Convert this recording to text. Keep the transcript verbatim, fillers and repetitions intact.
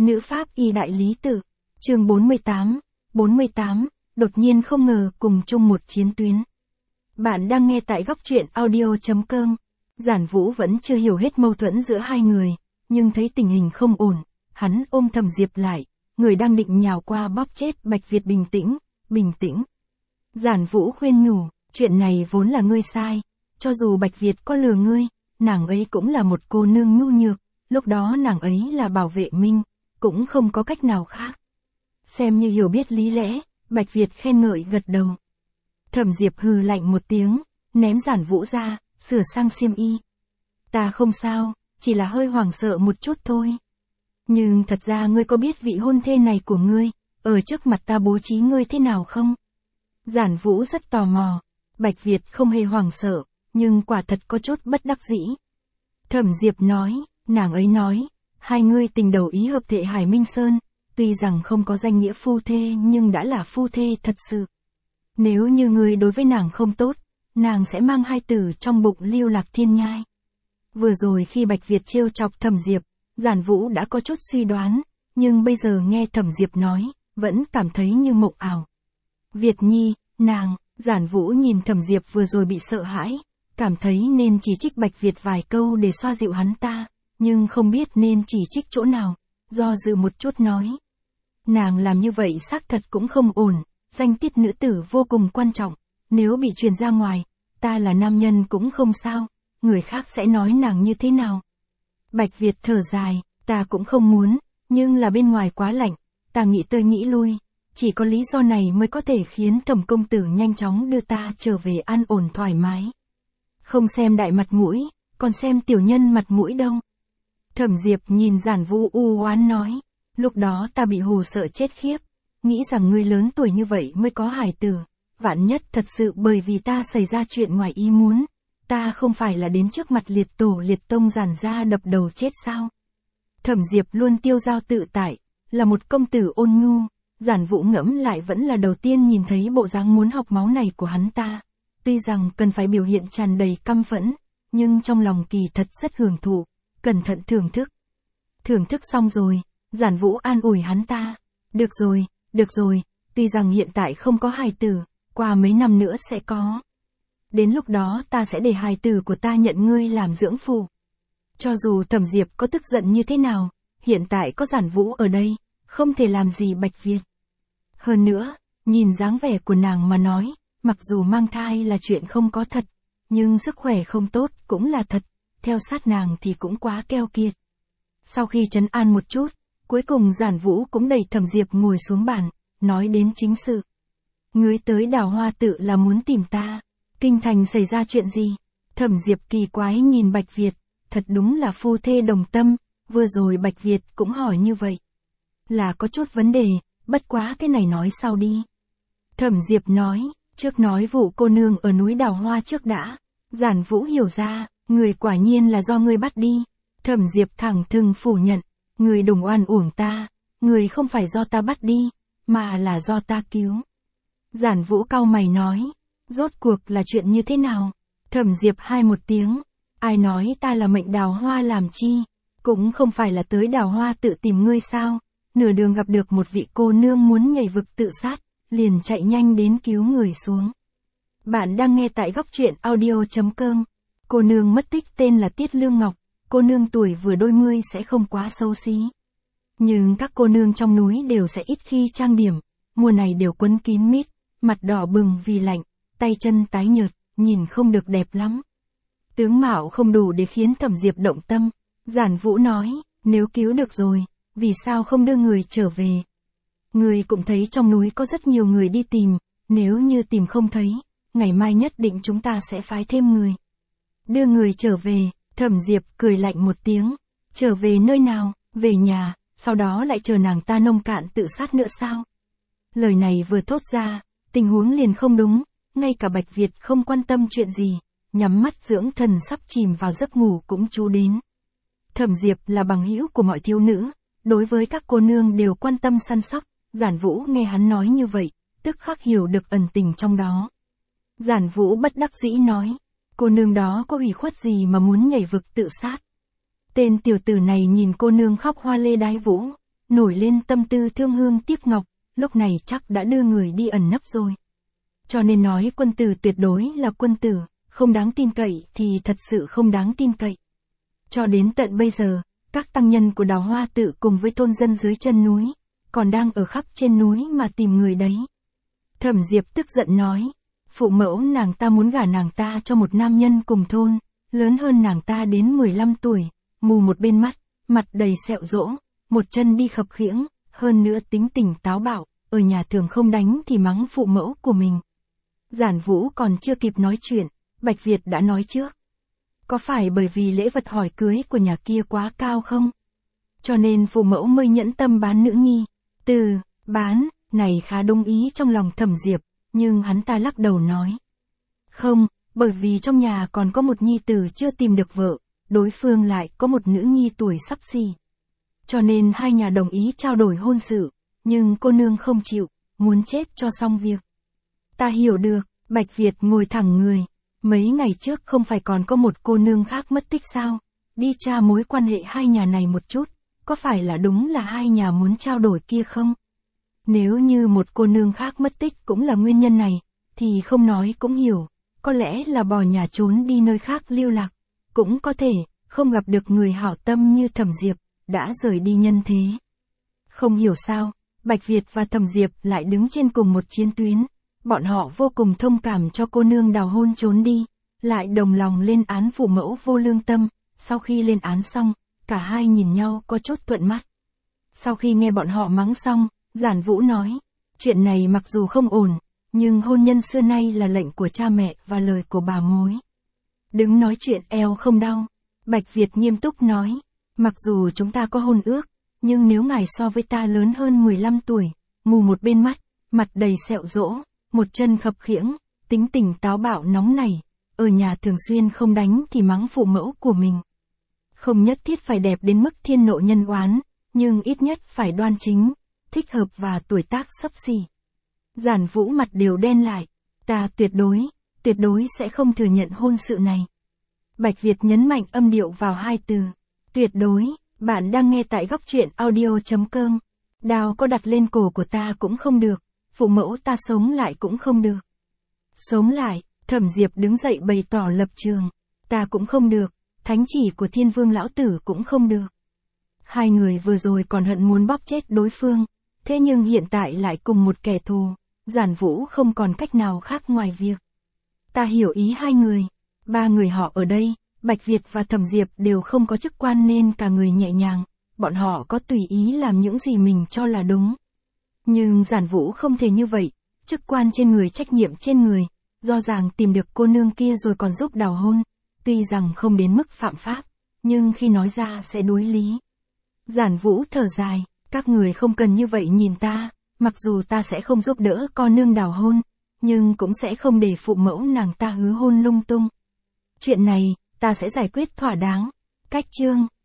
Nữ pháp y đại lý tự. Chương bốn mươi tám. bốn mươi tám, đột nhiên không ngờ cùng chung một chiến tuyến. Bạn đang nghe tại góc truyện audio chấm com. Giản Vũ vẫn chưa hiểu hết mâu thuẫn giữa hai người, nhưng thấy tình hình không ổn, hắn ôm Thẩm Diệp lại, người đang định nhào qua bóp chết Bạch Việt. Bình tĩnh, bình tĩnh. Giản Vũ khuyên nhủ, chuyện này vốn là ngươi sai, cho dù Bạch Việt có lừa ngươi, nàng ấy cũng là một cô nương nhu nhược, lúc đó nàng ấy là bảo vệ Minh, cũng không có cách nào khác. Xem như hiểu biết lý lẽ, Bạch Việt khen ngợi gật đầu. Thẩm Diệp hừ lạnh một tiếng, ném Giản Vũ ra, sửa sang xiêm y. Ta không sao, chỉ là hơi hoảng sợ một chút thôi. Nhưng thật ra ngươi có biết vị hôn thê này của ngươi, ở trước mặt ta bố trí ngươi thế nào không? Giản Vũ rất tò mò. Bạch Việt không hề hoảng sợ, nhưng quả thật có chút bất đắc dĩ. Thẩm Diệp nói, nàng ấy nói, hai ngươi tình đầu ý hợp thệ Hải Minh Sơn, tuy rằng không có danh nghĩa phu thê nhưng đã là phu thê thật sự. Nếu như ngươi đối với nàng không tốt, nàng sẽ mang hai tử trong bụng lưu lạc thiên nhai. Vừa rồi khi Bạch Việt trêu chọc Thẩm Diệp, Giản Vũ đã có chút suy đoán, nhưng bây giờ nghe Thẩm Diệp nói, vẫn cảm thấy như mộng ảo. Việt Nhi, nàng, Giản Vũ nhìn Thẩm Diệp vừa rồi bị sợ hãi, cảm thấy nên chỉ trích Bạch Việt vài câu để xoa dịu hắn ta, nhưng không biết nên chỉ trích chỗ nào, do dự một chút nói. Nàng làm như vậy xác thật cũng không ổn, danh tiết nữ tử vô cùng quan trọng, nếu bị truyền ra ngoài, ta là nam nhân cũng không sao, người khác sẽ nói nàng như thế nào. Bạch Việt thở dài, ta cũng không muốn, nhưng là bên ngoài quá lạnh, ta nghĩ tới nghĩ lui, chỉ có lý do này mới có thể khiến Thẩm công tử nhanh chóng đưa ta trở về an ổn thoải mái. Không xem đại mặt mũi, còn xem tiểu nhân mặt mũi đâu. Thẩm Diệp nhìn Giản Vũ u oán nói, lúc đó ta bị hù sợ chết khiếp, nghĩ rằng ngươi lớn tuổi như vậy mới có hài tử, vạn nhất thật sự bởi vì ta xảy ra chuyện ngoài ý muốn, ta không phải là đến trước mặt liệt tổ liệt tông giản ra đập đầu chết sao. Thẩm Diệp luôn tiêu dao tự tại, là một công tử ôn nhu, Giản Vũ ngẫm lại vẫn là đầu tiên nhìn thấy bộ dáng muốn học máu này của hắn ta. Tuy rằng cần phải biểu hiện tràn đầy căm phẫn, nhưng trong lòng kỳ thật rất hưởng thụ, cẩn thận thưởng thức. Thưởng thức xong rồi, Giản Vũ an ủi hắn ta. Được rồi, được rồi, tuy rằng hiện tại không có hài tử, qua mấy năm nữa sẽ có. Đến lúc đó ta sẽ để hài tử của ta nhận ngươi làm dưỡng phụ. Cho dù Thẩm Diệp có tức giận như thế nào, hiện tại có Giản Vũ ở đây, không thể làm gì Bạch Việt. Hơn nữa, nhìn dáng vẻ của nàng mà nói, mặc dù mang thai là chuyện không có thật, nhưng sức khỏe không tốt cũng là thật, theo sát nàng thì cũng quá keo kiệt. Sau khi trấn an một chút, cuối cùng Giản Vũ cũng đẩy Thẩm Diệp ngồi xuống bàn, nói đến chính sự. Ngươi tới Đào Hoa tự là muốn tìm ta, kinh thành xảy ra chuyện gì? Thẩm Diệp kỳ quái nhìn Bạch Việt, thật đúng là phu thê đồng tâm, vừa rồi Bạch Việt cũng hỏi như vậy. Là có chút vấn đề, bất quá cái này nói sau đi. Thẩm Diệp nói, trước nói vụ cô nương ở núi Đào Hoa trước đã. Giản Vũ hiểu ra, người quả nhiên là do ngươi bắt đi. Thẩm Diệp thẳng thừng phủ nhận, người đừng oan uổng ta, người không phải do ta bắt đi, mà là do ta cứu. Giản Vũ cau mày nói, rốt cuộc là chuyện như thế nào? Thẩm Diệp hai một tiếng, ai nói ta là mệnh Đào Hoa làm chi, cũng không phải là tới Đào Hoa tự tìm ngươi sao? Nửa đường gặp được một vị cô nương muốn nhảy vực tự sát, liền chạy nhanh đến cứu người xuống. Bạn đang nghe tại góc truyện audio chấm com. Cô nương mất tích tên là Tiết Lương Ngọc, cô nương tuổi vừa đôi mươi sẽ không quá xấu xí. Nhưng các cô nương trong núi đều sẽ ít khi trang điểm, mùa này đều quấn kín mít, mặt đỏ bừng vì lạnh, tay chân tái nhợt, nhìn không được đẹp lắm. Tướng mạo không đủ để khiến Thẩm Diệp động tâm. Giản Vũ nói, nếu cứu được rồi, vì sao không đưa người trở về? Người cũng thấy trong núi có rất nhiều người đi tìm, nếu như tìm không thấy, ngày mai nhất định chúng ta sẽ phái thêm người. Đưa người trở về, Thẩm Diệp cười lạnh một tiếng. Trở về nơi nào? Về nhà, sau đó lại chờ nàng ta nông cạn tự sát nữa sao? Lời này vừa thốt ra, tình huống liền không đúng, ngay cả Bạch Việt không quan tâm chuyện gì, nhắm mắt dưỡng thần sắp chìm vào giấc ngủ cũng chú đến. Thẩm Diệp là bằng hữu của mọi thiếu nữ, đối với các cô nương đều quan tâm săn sóc. Giản Vũ nghe hắn nói như vậy, tức khắc hiểu được ẩn tình trong đó. Giản Vũ bất đắc dĩ nói, cô nương đó có ủy khuất gì mà muốn nhảy vực tự sát? Tên tiểu tử này nhìn cô nương khóc hoa lê đái vũ, nổi lên tâm tư thương hương tiếc ngọc, lúc này chắc đã đưa người đi ẩn nấp rồi. Cho nên nói quân tử tuyệt đối là quân tử, không đáng tin cậy thì thật sự không đáng tin cậy. Cho đến tận bây giờ, các tăng nhân của Đào Hoa Tự cùng với thôn dân dưới chân núi, còn đang ở khắp trên núi mà tìm người đấy. Thẩm Diệp tức giận nói, phụ mẫu nàng ta muốn gả nàng ta cho một nam nhân cùng thôn, lớn hơn nàng ta đến mười lăm tuổi, mù một bên mắt, mặt đầy sẹo rỗ, một chân đi khập khiễng, hơn nữa tính tình táo bạo, ở nhà thường không đánh thì mắng phụ mẫu của mình. Giản Vũ còn chưa kịp nói chuyện, Bạch Việt đã nói trước. Có phải bởi vì lễ vật hỏi cưới của nhà kia quá cao không? Cho nên phụ mẫu mới nhẫn tâm bán nữ nhi. Từ bán này khá đúng ý trong lòng Thẩm Diệp, nhưng hắn ta lắc đầu nói. Không, bởi vì trong nhà còn có một nhi tử chưa tìm được vợ, đối phương lại có một nữ nhi tuổi sắp xỉ. Cho nên hai nhà đồng ý trao đổi hôn sự, nhưng cô nương không chịu, muốn chết cho xong việc. Ta hiểu được, Bạch Việt ngồi thẳng người. Mấy ngày trước không phải còn có một cô nương khác mất tích sao? Đi tra mối quan hệ hai nhà này một chút, có phải là đúng là hai nhà muốn trao đổi kia không? Nếu như một cô nương khác mất tích cũng là nguyên nhân này, thì không nói cũng hiểu, có lẽ là bỏ nhà trốn đi nơi khác lưu lạc, cũng có thể, không gặp được người hảo tâm như Thẩm Diệp, đã rời đi nhân thế. Không hiểu sao, Bạch Việt và Thẩm Diệp lại đứng trên cùng một chiến tuyến. Bọn họ vô cùng thông cảm cho cô nương đào hôn trốn đi, lại đồng lòng lên án phụ mẫu vô lương tâm, sau khi lên án xong, cả hai nhìn nhau có chút thuận mắt. Sau khi nghe bọn họ mắng xong, Giản Vũ nói, chuyện này mặc dù không ổn, nhưng hôn nhân xưa nay là lệnh của cha mẹ và lời của bà mối. Đứng nói chuyện eo không đau, Bạch Việt nghiêm túc nói, mặc dù chúng ta có hôn ước, nhưng nếu ngài so với ta lớn hơn mười lăm tuổi, mù một bên mắt, mặt đầy sẹo rỗ, một chân khập khiễng, tính tình táo bạo nóng nảy, ở nhà thường xuyên không đánh thì mắng phụ mẫu của mình. Không nhất thiết phải đẹp đến mức thiên nộ nhân oán, nhưng ít nhất phải đoan chính, thích hợp và tuổi tác xấp xỉ. Giản Vũ mặt đều đen lại, ta tuyệt đối, tuyệt đối sẽ không thừa nhận hôn sự này. Bạch Việt nhấn mạnh âm điệu vào hai từ, tuyệt đối. Bạn đang nghe tại góc truyện audio chấm com. Đao có đặt lên cổ của ta cũng không được, phụ mẫu ta sống lại cũng không được. Sống lại, Thẩm Diệp đứng dậy bày tỏ lập trường, ta cũng không được, thánh chỉ của Thiên Vương lão tử cũng không được. Hai người vừa rồi còn hận muốn bóp chết đối phương, thế nhưng hiện tại lại cùng một kẻ thù, Giản Vũ không còn cách nào khác ngoài việc. Ta hiểu ý hai người, ba người họ ở đây. Bạch Việt và Thẩm Diệp đều không có chức quan nên cả người nhẹ nhàng, bọn họ có tùy ý làm những gì mình cho là đúng. Nhưng Giản Vũ không thể như vậy, chức quan trên người trách nhiệm trên người, do ràng tìm được cô nương kia rồi còn giúp đào hôn, tuy rằng không đến mức phạm pháp, nhưng khi nói ra sẽ đối lý. Giản Vũ thở dài, các người không cần như vậy nhìn ta, mặc dù ta sẽ không giúp đỡ con nương đào hôn, nhưng cũng sẽ không để phụ mẫu nàng ta hứa hôn lung tung. Chuyện này, ta sẽ giải quyết thỏa đáng. Cách chương